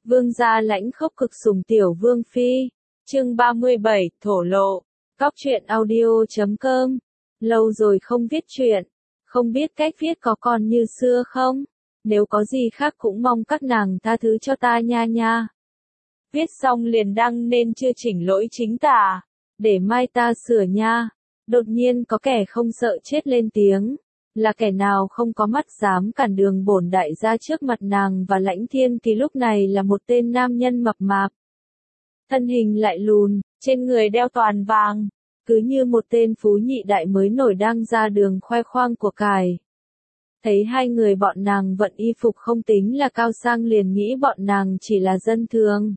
Vương gia lãnh khốc cực sủng tiểu vương phi. Chương 37, thổ lộ. Góc truyện audio.com. Lâu rồi không viết truyện, không biết cách viết có còn như xưa không? Nếu có gì khác cũng mong các nàng tha thứ cho ta nha nha. Viết xong liền đăng nên chưa chỉnh lỗi chính tả, để mai ta sửa nha. Đột nhiên có kẻ không sợ chết lên tiếng. Là kẻ nào không có mắt dám cản đường bổn đại gia trước mặt nàng và Lãnh Thiên thì lúc này là một tên nam nhân mập mạp. Thân hình lại lùn, trên người đeo toàn vàng, cứ như một tên phú nhị đại mới nổi đang ra đường khoe khoang của cải. Thấy hai người bọn nàng vận y phục không tính là cao sang liền nghĩ bọn nàng chỉ là dân thường.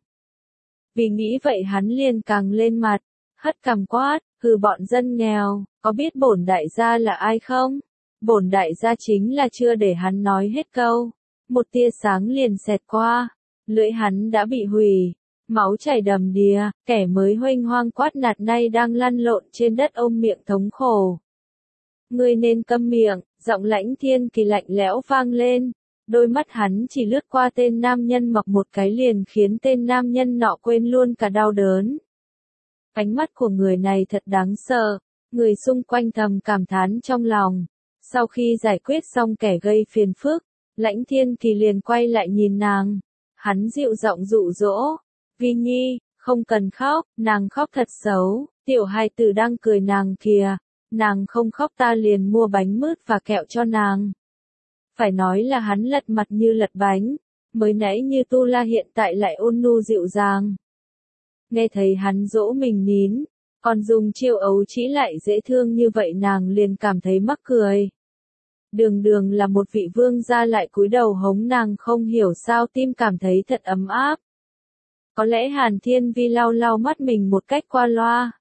Vì nghĩ vậy hắn liền càng lên mặt, hất cằm quát, hừ bọn dân nghèo, có biết bổn đại gia là ai không? Bổn đại gia chính là chưa để hắn nói hết câu. Một tia sáng liền xẹt qua, lưỡi hắn đã bị hủy, máu chảy đầm đìa, kẻ mới huênh hoang quát nạt nay đang lăn lộn trên đất ôm miệng thống khổ. Ngươi nên câm miệng, giọng Lãnh Thiên Kỳ lạnh lẽo vang lên. Đôi mắt hắn chỉ lướt qua tên nam nhân mặc một cái liền khiến tên nam nhân nọ quên luôn cả đau đớn. Ánh mắt của người này thật đáng sợ, người xung quanh thầm cảm thán trong lòng. Sau khi giải quyết xong kẻ gây phiền phức, Lãnh Thiên Kỳ liền quay lại nhìn nàng. Hắn dịu giọng dụ dỗ, Vi Nhi, không cần khóc, nàng khóc thật xấu, tiểu hài tử đang cười nàng kìa, nàng không khóc ta liền mua bánh mứt và kẹo cho nàng. Phải nói là hắn lật mặt như lật bánh, mới nãy như tu la hiện tại lại ôn nhu dịu dàng. Nghe thấy hắn dỗ mình nín, còn dùng chiêu ấu trĩ lại dễ thương như vậy nàng liền cảm thấy mắc cười. Đường đường là một vị vương gia lại cúi đầu hống nàng không hiểu sao tim cảm thấy thật ấm áp. Có lẽ Hàn Thiên Vi lau lau mắt mình một cách qua loa.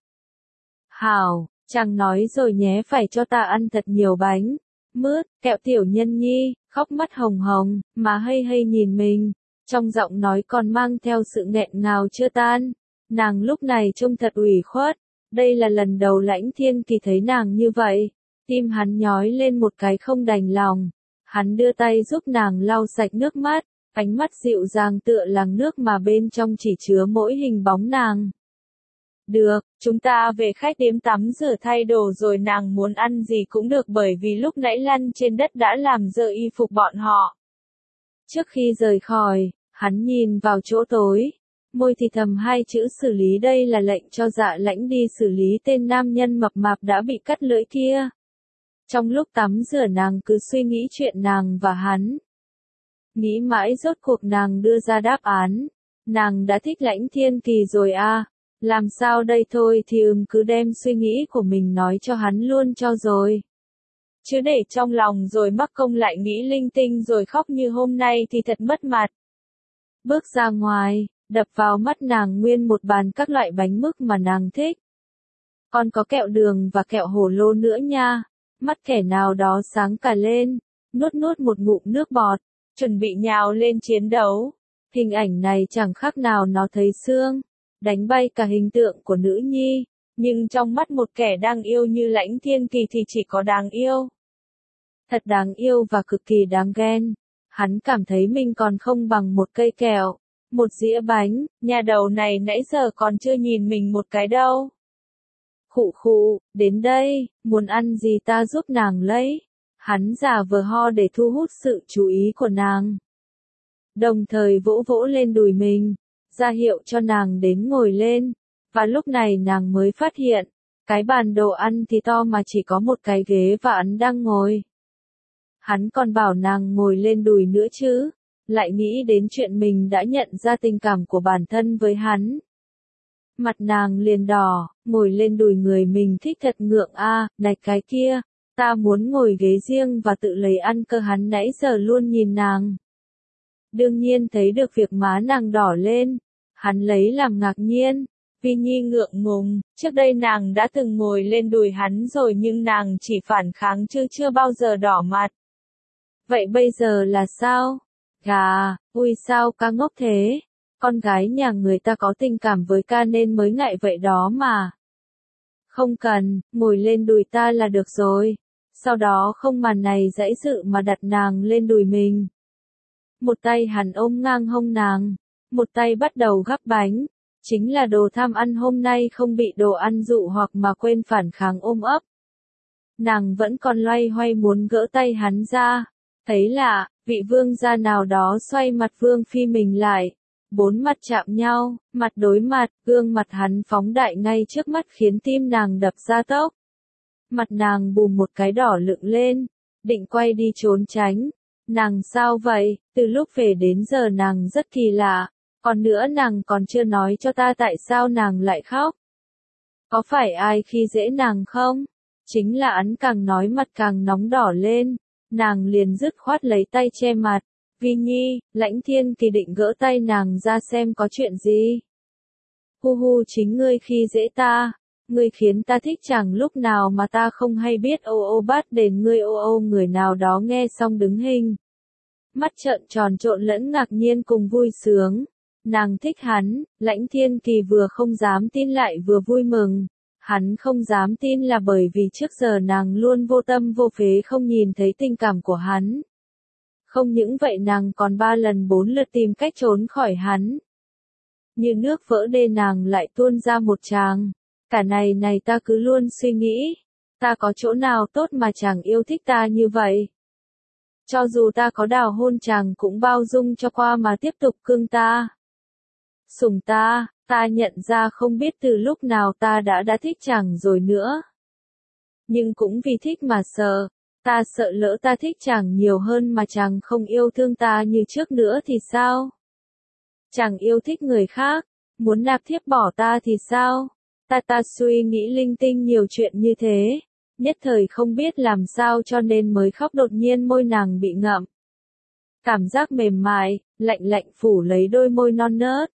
Hảo, chàng nói rồi nhé phải cho ta ăn thật nhiều bánh, mứt, kẹo tiểu nhân nhi, khóc mắt hồng hồng, mà hây hây nhìn mình, trong giọng nói còn mang theo sự nghẹn ngào chưa tan. Nàng lúc này trông thật ủy khuất, đây là lần đầu Lãnh Thiên Kỳ thấy nàng như vậy. Tim hắn nhói lên một cái không đành lòng. Hắn đưa tay giúp nàng lau sạch nước mắt, ánh mắt dịu dàng tựa làng nước mà bên trong chỉ chứa mỗi hình bóng nàng. Được, chúng ta về khách điếm tắm rửa thay đồ rồi nàng muốn ăn gì cũng được bởi vì lúc nãy lăn trên đất đã làm dơ y phục bọn họ. Trước khi rời khỏi, hắn nhìn vào chỗ tối, môi thì thầm hai chữ xử lý đây là lệnh cho Dạ Lãnh đi xử lý tên nam nhân mập mạp đã bị cắt lưỡi kia. Trong lúc tắm rửa nàng cứ suy nghĩ chuyện nàng và hắn. Nghĩ mãi rốt cuộc nàng đưa ra đáp án. Nàng đã thích Lãnh Thiên Kỳ rồi à. Làm sao đây thôi thì cứ đem suy nghĩ của mình nói cho hắn luôn cho rồi. Chứ để trong lòng rồi mắc công lại nghĩ linh tinh rồi khóc như hôm nay thì thật mất mặt. Bước ra ngoài, đập vào mắt nàng nguyên một bàn các loại bánh mứt mà nàng thích. Còn có kẹo đường và kẹo hổ lô nữa nha. Mắt kẻ nào đó sáng cả lên, nuốt nuốt một ngụm nước bọt, chuẩn bị nhào lên chiến đấu. Hình ảnh này chẳng khác nào nó thấy xương, đánh bay cả hình tượng của nữ nhi, nhưng trong mắt một kẻ đang yêu như Lãnh Thiên Kỳ thì chỉ có đáng yêu. Thật đáng yêu và cực kỳ đáng ghen. Hắn cảm thấy mình còn không bằng một cây kẹo, một dĩa bánh, nhà đầu này nãy giờ còn chưa nhìn mình một cái đâu. Khụ khụ, đến đây, muốn ăn gì ta giúp nàng lấy. Hắn giả vờ ho để thu hút sự chú ý của nàng. Đồng thời vỗ vỗ lên đùi mình, ra hiệu cho nàng đến ngồi lên. Và lúc này nàng mới phát hiện, cái bàn đồ ăn thì to mà chỉ có một cái ghế và hắn đang ngồi. Hắn còn bảo nàng ngồi lên đùi nữa chứ, lại nghĩ đến chuyện mình đã nhận ra tình cảm của bản thân với hắn. Mặt nàng liền đỏ, ngồi lên đùi người mình thích thật ngượng a, này cái kia, ta muốn ngồi ghế riêng và tự lấy ăn cơ hắn nãy giờ luôn nhìn nàng. Đương nhiên thấy được việc má nàng đỏ lên, hắn lấy làm ngạc nhiên, Vi Nhi ngượng ngùng, trước đây nàng đã từng ngồi lên đùi hắn rồi nhưng nàng chỉ phản kháng chứ chưa bao giờ đỏ mặt. Vậy bây giờ là sao? Gà, ui sao ca ngốc thế? Con gái nhà người ta có tình cảm với ca nên mới ngại vậy đó mà. Không cần, ngồi lên đùi ta là được rồi. Sau đó không màn này dãy dự mà đặt nàng lên đùi mình. Một tay hắn ôm ngang hông nàng, một tay bắt đầu gắp bánh. Chính là đồ tham ăn hôm nay không bị đồ ăn dụ hoặc mà quên phản kháng ôm ấp. Nàng vẫn còn loay hoay muốn gỡ tay hắn ra. Thấy lạ, vị vương gia nào đó xoay mặt vương phi mình lại. Bốn mặt chạm nhau, mặt đối mặt, gương mặt hắn phóng đại ngay trước mắt khiến tim nàng đập ra tốc. Mặt nàng bùm một cái đỏ lựng lên, định quay đi trốn tránh. Nàng sao vậy, từ lúc về đến giờ nàng rất kỳ lạ, còn nữa nàng còn chưa nói cho ta tại sao nàng lại khóc. Có phải ai khi dễ nàng không? Chính là hắn càng nói mặt càng nóng đỏ lên, nàng liền dứt khoát lấy tay che mặt. Vi Nhi, Lãnh Thiên Kỳ định gỡ tay nàng ra xem có chuyện gì. Hu hu, chính ngươi khi dễ ta, ngươi khiến ta thích chẳng lúc nào mà ta không hay biết. Ô ô, bắt đền ngươi. Ô ô, người nào đó nghe xong đứng hình. Mắt trợn tròn trộn lẫn ngạc nhiên cùng vui sướng. Nàng thích hắn. Lãnh Thiên Kỳ vừa không dám tin lại vừa vui mừng. Hắn không dám tin là bởi vì trước giờ nàng luôn vô tâm vô phế không nhìn thấy tình cảm của hắn. Không những vậy nàng còn 3 lần 4 lượt tìm cách trốn khỏi hắn. Như nước vỡ đê nàng lại tuôn ra một tràng. Cả này ta cứ luôn suy nghĩ. Ta có chỗ nào tốt mà chàng yêu thích ta như vậy? Cho dù ta có đào hôn chàng cũng bao dung cho qua mà tiếp tục cưng ta. Sủng ta, ta nhận ra không biết từ lúc nào ta đã thích chàng rồi nữa. Nhưng cũng vì thích mà sợ. Ta sợ lỡ ta thích chàng nhiều hơn mà chàng không yêu thương ta như trước nữa thì sao? Chàng yêu thích người khác, muốn nạp thiếp bỏ ta thì sao? Ta suy nghĩ linh tinh nhiều chuyện như thế, nhất thời không biết làm sao cho nên mới khóc. Đột nhiên môi nàng bị ngậm. Cảm giác mềm mại, lạnh lạnh phủ lấy đôi môi non nớt.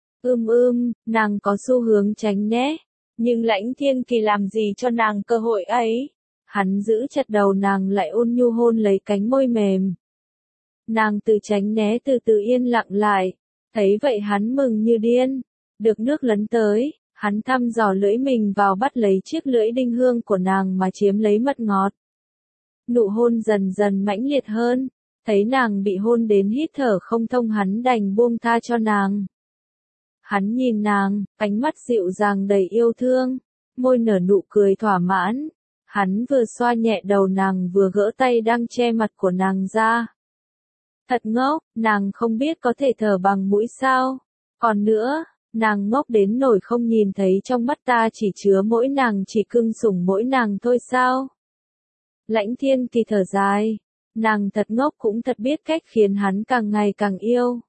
Nàng có xu hướng tránh né, nhưng Lãnh Thiên Kỳ làm gì cho nàng cơ hội ấy. Hắn giữ chặt đầu nàng lại ôn nhu hôn lấy cánh môi mềm. Nàng từ tránh né từ từ yên lặng lại. Thấy vậy hắn mừng như điên. Được nước lấn tới, hắn thăm dò lưỡi mình vào bắt lấy chiếc lưỡi đinh hương của nàng mà chiếm lấy mật ngọt. Nụ hôn dần dần mãnh liệt hơn. Thấy nàng bị hôn đến hít thở không thông hắn đành buông tha cho nàng. Hắn nhìn nàng, ánh mắt dịu dàng đầy yêu thương. Môi nở nụ cười thỏa mãn. Hắn vừa xoa nhẹ đầu nàng vừa gỡ tay đang che mặt của nàng ra. Thật ngốc, nàng không biết có thể thở bằng mũi sao? Còn nữa, nàng ngốc đến nỗi không nhìn thấy trong mắt ta chỉ chứa mỗi nàng chỉ cưng sủng mỗi nàng thôi sao? Lãnh Thiên Kỳ thở dài. Nàng thật ngốc cũng thật biết cách khiến hắn càng ngày càng yêu.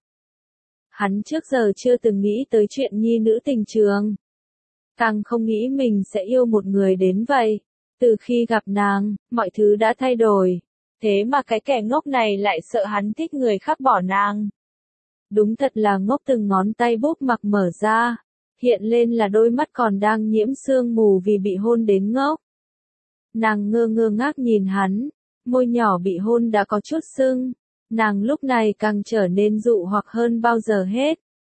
Hắn trước giờ chưa từng nghĩ tới chuyện nhi nữ tình trường. Càng không nghĩ mình sẽ yêu một người đến vậy. Từ khi gặp nàng, mọi thứ đã thay đổi. Thế mà cái kẻ ngốc này lại sợ hắn thích người khác bỏ nàng. Đúng thật là ngốc. Từng ngón tay búp mặc mở ra. Hiện lên là đôi mắt còn đang nhiễm sương mù vì bị hôn đến ngốc. Nàng ngơ ngác nhìn hắn. Môi nhỏ bị hôn đã có chút sưng. Nàng lúc này càng trở nên dụ hoặc hơn bao giờ hết.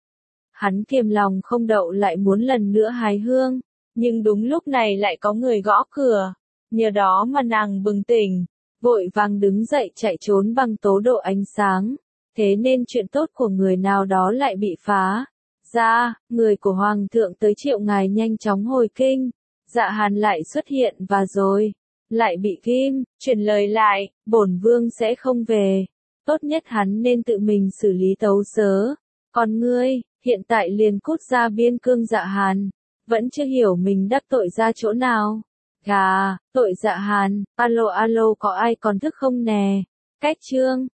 Hắn kiềm lòng không đậu lại muốn lần nữa hái hương. Nhưng đúng lúc này lại có người gõ cửa. Nhờ đó mà nàng bừng tỉnh. Vội vàng đứng dậy chạy trốn bằng tốc độ ánh sáng. Thế nên chuyện tốt của người nào đó lại bị phá ra. Người của Hoàng thượng tới triệu ngài nhanh chóng hồi kinh. Dạ Hàn lại xuất hiện và rồi lại bị ghim. Chuyển lời lại, bổn vương sẽ không về. Tốt nhất hắn nên tự mình xử lý tấu sớ. Còn ngươi, hiện tại liền cút ra biên cương. Dạ Hàn vẫn chưa hiểu mình đắc tội ra chỗ nào. Gà, tội Dạ Hàn, alo có ai còn thức không nè? Cách chương